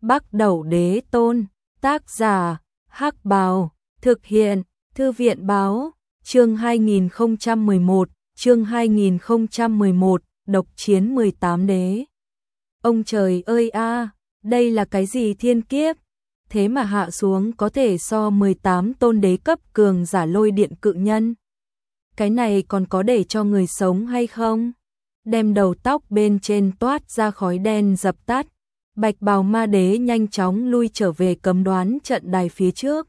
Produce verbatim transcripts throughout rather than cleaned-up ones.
Bắc Đẩu Đế Tôn, tác giả, Hắc Bào, thực hiện, Thư viện báo, chương hai nghìn không trăm mười một, chương hai nghìn không trăm mười một, độc chiến mười tám đế. Ông trời ơi a, đây là cái gì thiên kiếp? Thế mà hạ xuống có thể so mười tám tôn đế cấp cường giả lôi điện cự nhân. Cái này còn có để cho người sống hay không? Đem đầu tóc bên trên toát ra khói đen dập tắt. Bạch bào ma đế nhanh chóng lui trở về cấm đoán trận đài phía trước.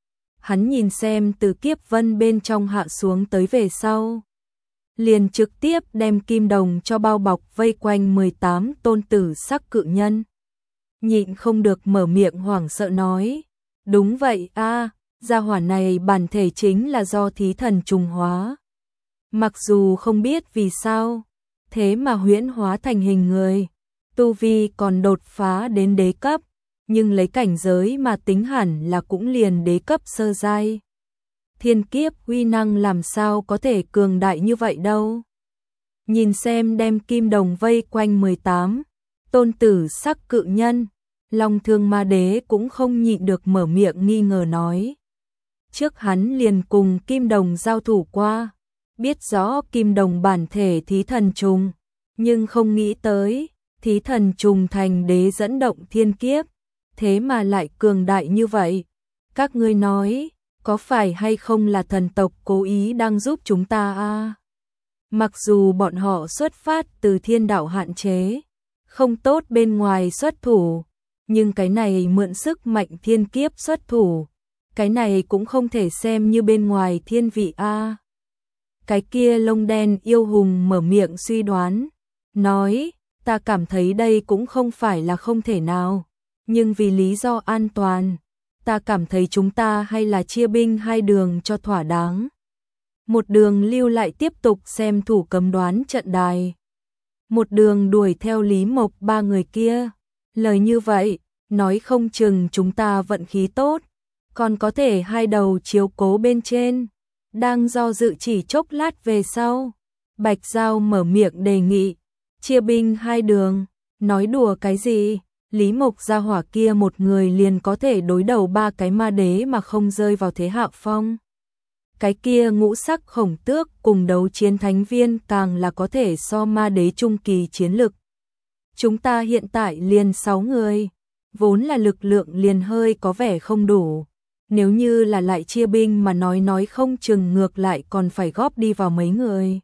Hắn nhìn xem từ kiếp vân bên trong hạ xuống tới về sau. Liền trực tiếp đem kim đồng cho bao bọc vây quanh mười tám tôn tử sắc cự nhân. Nhịn không được mở miệng hoảng sợ nói. Đúng vậy a, gia hỏa này bản thể chính là do thí thần trùng hóa. Mặc dù không biết vì sao, thế mà huyễn hóa thành hình người. Tu vi còn đột phá đến đế cấp, nhưng lấy cảnh giới mà tính hẳn là cũng liền đế cấp sơ giai. Thiên kiếp uy năng làm sao có thể cường đại như vậy đâu. Nhìn xem đem kim đồng vây quanh mười tám tôn tử sắc cự nhân, Long Thương Ma Đế cũng không nhịn được mở miệng nghi ngờ nói. Trước hắn liền cùng kim đồng giao thủ qua, biết rõ kim đồng bản thể thí thần trùng, nhưng không nghĩ tới thí thần trùng thành đế dẫn động thiên kiếp, thế mà lại cường đại như vậy. Các ngươi nói, có phải hay không là thần tộc cố ý đang giúp chúng ta a? Mặc dù bọn họ xuất phát từ thiên đạo hạn chế, không tốt bên ngoài xuất thủ, nhưng cái này mượn sức mạnh thiên kiếp xuất thủ, cái này cũng không thể xem như bên ngoài thiên vị a. Cái kia lông đen yêu hùng mở miệng suy đoán, nói, ta cảm thấy đây cũng không phải là không thể nào, nhưng vì lý do an toàn, ta cảm thấy chúng ta hay là chia binh hai đường cho thỏa đáng. Một đường lưu lại tiếp tục xem thủ cấm đoán trận đài, một đường đuổi theo Lý Mộc ba người kia. Lời như vậy, nói không chừng chúng ta vận khí tốt, còn có thể hai đầu chiếu cố bên trên. Đang do dự chỉ chốc lát về sau, Bạch Giao mở miệng đề nghị, chia binh hai đường, nói đùa cái gì? Lý Mộc gia hỏa kia một người liền có thể đối đầu ba cái ma đế mà không rơi vào thế hạ phong. Cái kia ngũ sắc khổng tước cùng đấu chiến thánh viên càng là có thể so ma đế trung kỳ chiến lực. Chúng ta hiện tại liền sáu người, vốn là lực lượng liền hơi có vẻ không đủ. Nếu như là lại chia binh mà nói nói không chừng ngược lại còn phải góp đi vào mấy người.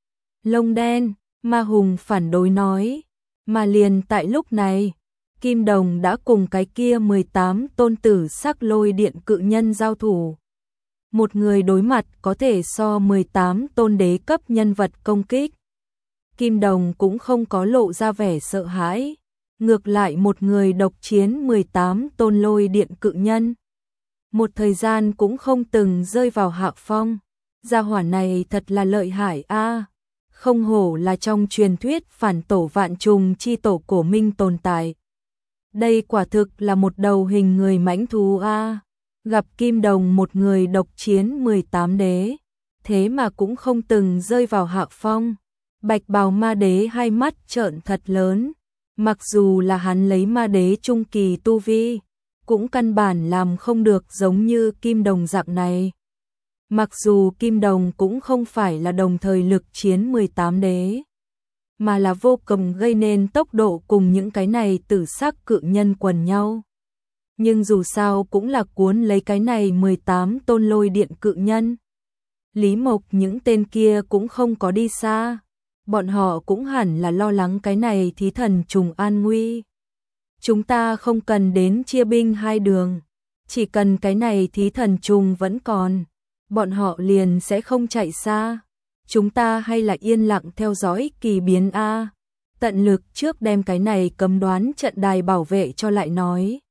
Lông đen, ma hùng phản đối nói, mà liền tại lúc này, Kim Đồng đã cùng cái kia mười tám tôn tử sắc lôi điện cự nhân giao thủ. Một người đối mặt có thể so mười tám tôn đế cấp nhân vật công kích. Kim Đồng cũng không có lộ ra vẻ sợ hãi, ngược lại một người độc chiến mười tám tôn lôi điện cự nhân. Một thời gian cũng không từng rơi vào hạ phong. Gia hỏa này thật là lợi hại a, không hổ là trong truyền thuyết phản tổ vạn trùng chi tổ cổ minh tồn tại. Đây quả thực là một đầu hình người mãnh thú a. Gặp Kim Đồng một người độc chiến mười tám đế, thế mà cũng không từng rơi vào hạ phong. Bạch bào ma đế hai mắt trợn thật lớn, mặc dù là hắn lấy ma đế trung kỳ tu vi, cũng căn bản làm không được giống như Kim Đồng dạng này. Mặc dù Kim Đồng cũng không phải là đồng thời lực chiến mười tám đế, mà là vô cùng gây nên tốc độ cùng những cái này tử sắc cự nhân quần nhau. Nhưng dù sao cũng là cuốn lấy cái này mười tám tôn lôi điện cự nhân. Lý Mộc những tên kia cũng không có đi xa, bọn họ cũng hẳn là lo lắng cái này thí thần trùng an nguy. Chúng ta không cần đến chia binh hai đường, chỉ cần cái này thí thần trùng vẫn còn, bọn họ liền sẽ không chạy xa. Chúng ta hay là yên lặng theo dõi kỳ biến a, tận lực trước đem cái này cấm đoán trận đài bảo vệ cho lại nói.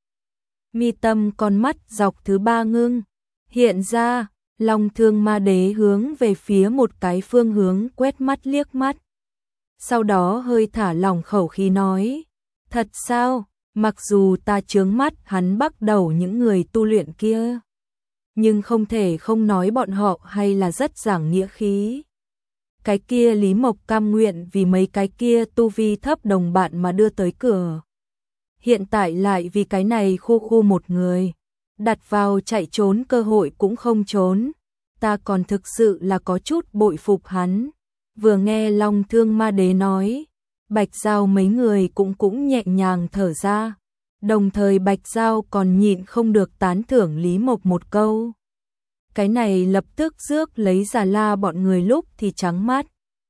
Mi tâm con mắt dọc thứ ba ngưng hiện ra, Long Thương Ma Đế hướng về phía một cái phương hướng quét mắt liếc mắt. Sau đó hơi thả lỏng khẩu khí nói, thật sao, mặc dù ta chướng mắt hắn bắt đầu những người tu luyện kia, nhưng không thể không nói bọn họ hay là rất giảng nghĩa khí. Cái kia Lý Mộc cam nguyện vì mấy cái kia tu vi thấp đồng bạn mà đưa tới cửa. hiện tại lại vì cái này khu khu một người, đặt vào chạy trốn cơ hội cũng không trốn, ta còn thực sự là có chút bội phục hắn. Vừa nghe Long Thương Ma Đế nói, Bạch Giao mấy người cũng cũng nhẹ nhàng thở ra, đồng thời Bạch Giao còn nhịn không được tán thưởng Lý Mộc một câu. Cái này lập tức rước lấy Già La bọn người lúc thì trắng mắt.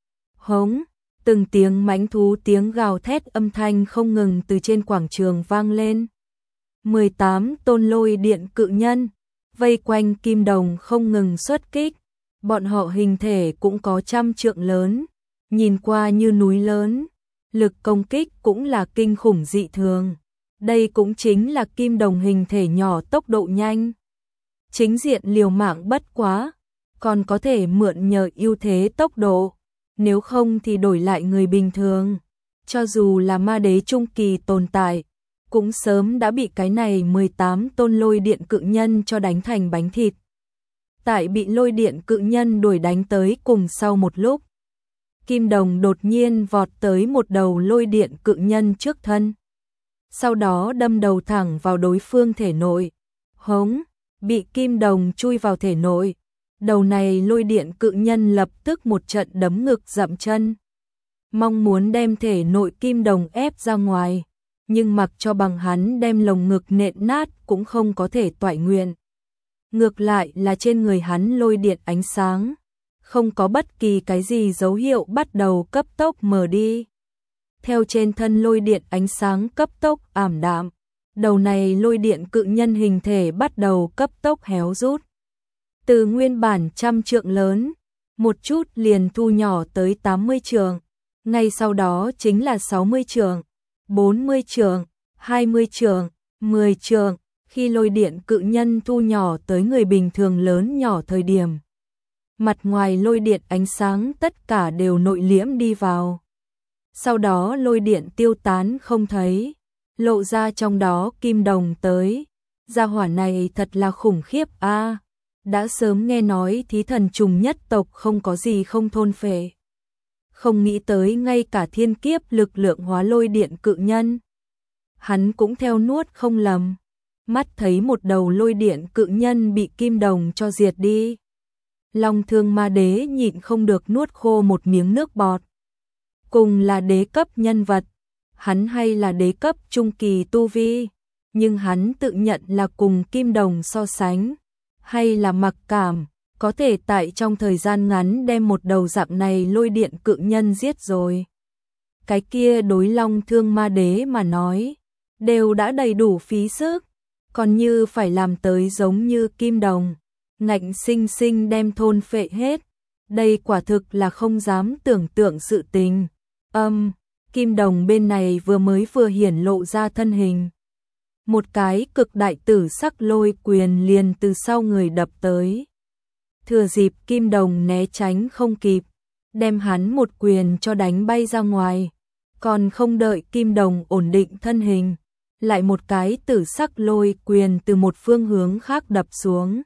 Hống, từng tiếng mãnh thú tiếng gào thét âm thanh không ngừng từ trên quảng trường vang lên. mười tám tôn lôi điện cự nhân, vây quanh Kim Đồng không ngừng xuất kích, bọn họ hình thể cũng có trăm trượng lớn, nhìn qua như núi lớn, lực công kích cũng là kinh khủng dị thường. Đây cũng chính là Kim Đồng hình thể nhỏ tốc độ nhanh. Chính diện liều mạng bất quá, còn có thể mượn nhờ ưu thế tốc độ, nếu không thì đổi lại người bình thường, cho dù là ma đế trung kỳ tồn tại, cũng sớm đã bị cái này mười tám tôn lôi điện cự nhân cho đánh thành bánh thịt. Tại bị lôi điện cự nhân đuổi đánh tới cùng sau một lúc, Kim Đồng đột nhiên vọt tới một đầu lôi điện cự nhân trước thân. Sau đó đâm đầu thẳng vào đối phương thể nội. Hống, bị Kim Đồng chui vào thể nội. Đầu này lôi điện cự nhân lập tức một trận đấm ngực dậm chân. Mong muốn đem thể nội Kim Đồng ép ra ngoài. Nhưng mặc cho bằng hắn đem lồng ngực nện nát cũng không có thể toại nguyện. Ngược lại là trên người hắn lôi điện ánh sáng. Không có bất kỳ cái gì dấu hiệu bắt đầu cấp tốc mờ đi. Theo trên thân lôi điện ánh sáng cấp tốc ảm đạm, đầu này lôi điện cự nhân hình thể bắt đầu cấp tốc héo rút. Từ nguyên bản trăm trượng lớn, một chút liền thu nhỏ tới tám mươi trượng, ngay sau đó chính là sáu mươi trượng, bốn mươi trượng, hai mươi trượng, mười trượng, khi lôi điện cự nhân thu nhỏ tới người bình thường lớn nhỏ thời điểm. Mặt ngoài lôi điện ánh sáng tất cả đều nội liễm đi vào. Sau đó lôi điện tiêu tán không thấy, lộ ra trong đó Kim Đồng tới. Gia hỏa này thật là khủng khiếp a. À, đã sớm nghe nói thí thần trùng nhất tộc không có gì không thôn phệ. Không nghĩ tới ngay cả thiên kiếp lực lượng hóa lôi điện cự nhân. Hắn cũng theo nuốt không lầm. Mắt thấy một đầu lôi điện cự nhân bị Kim Đồng cho diệt đi. Long Thương Ma Đế nhịn không được nuốt khô một miếng nước bọt. Cùng là đế cấp nhân vật, hắn hay là đế cấp trung kỳ tu vi, nhưng hắn tự nhận là cùng Kim Đồng so sánh, hay là mặc cảm, có thể tại trong thời gian ngắn đem một đầu dạng này lôi điện cự nhân giết rồi. Cái kia đối Long Thương Ma Đế mà nói, đều đã đầy đủ phí sức, còn như phải làm tới giống như Kim Đồng, ngạnh sinh sinh đem thôn phệ hết, đây quả thực là không dám tưởng tượng sự tình. Âm, um, Kim Đồng bên này vừa mới vừa hiển lộ ra thân hình. Một cái cực đại tử sắc lôi quyền liền từ sau người đập tới. Thừa dịp Kim Đồng né tránh không kịp, đem hắn một quyền cho đánh bay ra ngoài. Còn không đợi Kim Đồng ổn định thân hình, lại một cái tử sắc lôi quyền từ một phương hướng khác đập xuống.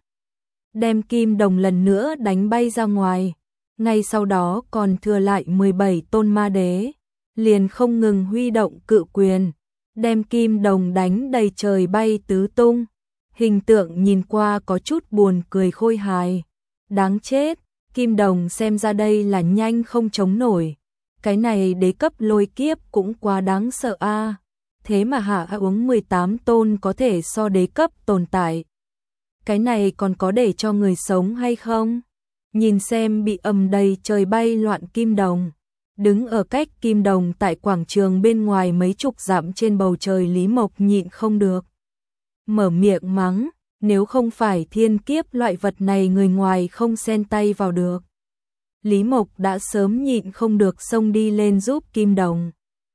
Đem Kim Đồng lần nữa đánh bay ra ngoài. Ngay sau đó còn thừa lại mười bảy tôn ma đế, liền không ngừng huy động cự quyền, đem Kim Đồng đánh đầy trời bay tứ tung. Hình tượng nhìn qua có chút buồn cười khôi hài. Đáng chết, Kim Đồng xem ra đây là nhanh không chống nổi. Cái này đế cấp lôi kiếp cũng quá đáng sợ a. À. Thế mà hạ uống mười tám tôn có thể so đế cấp tồn tại. Cái này còn có để cho người sống hay không? Nhìn xem bị ầm đầy trời bay loạn Kim Đồng, đứng ở cách Kim Đồng tại quảng trường bên ngoài mấy chục dặm trên bầu trời Lý Mộc nhịn không được. Mở miệng mắng, nếu không phải thiên kiếp loại vật này người ngoài không xen tay vào được. Lý Mộc đã sớm nhịn không được xông đi lên giúp Kim Đồng.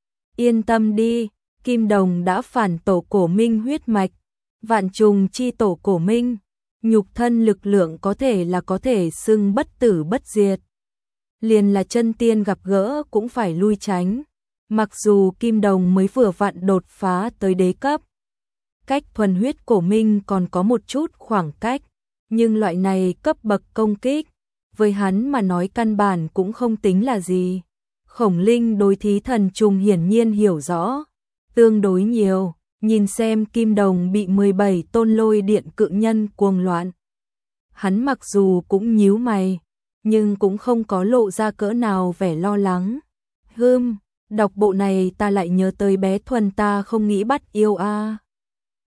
Yên tâm đi, Kim Đồng đã phản tổ cổ minh huyết mạch, vạn trùng chi tổ cổ minh. Nhục thân lực lượng có thể là có thể xưng bất tử bất diệt. Liền là chân tiên gặp gỡ cũng phải lui tránh. Mặc dù Kim Đồng mới vừa vặn đột phá tới đế cấp, cách thuần huyết cổ minh còn có một chút khoảng cách, nhưng loại này cấp bậc công kích, với hắn mà nói căn bản cũng không tính là gì. Khổng Linh đối thí thần trùng hiển nhiên hiểu rõ, tương đối nhiều, Nhìn xem kim đồng bị mười bảy tôn lôi điện cự nhân cuồng loạn. Hắn mặc dù cũng nhíu mày, nhưng cũng không có lộ ra cỡ nào vẻ lo lắng. Hừm, đọc bộ này ta lại nhớ tới bé Thuần ta không nghĩ bắt yêu a.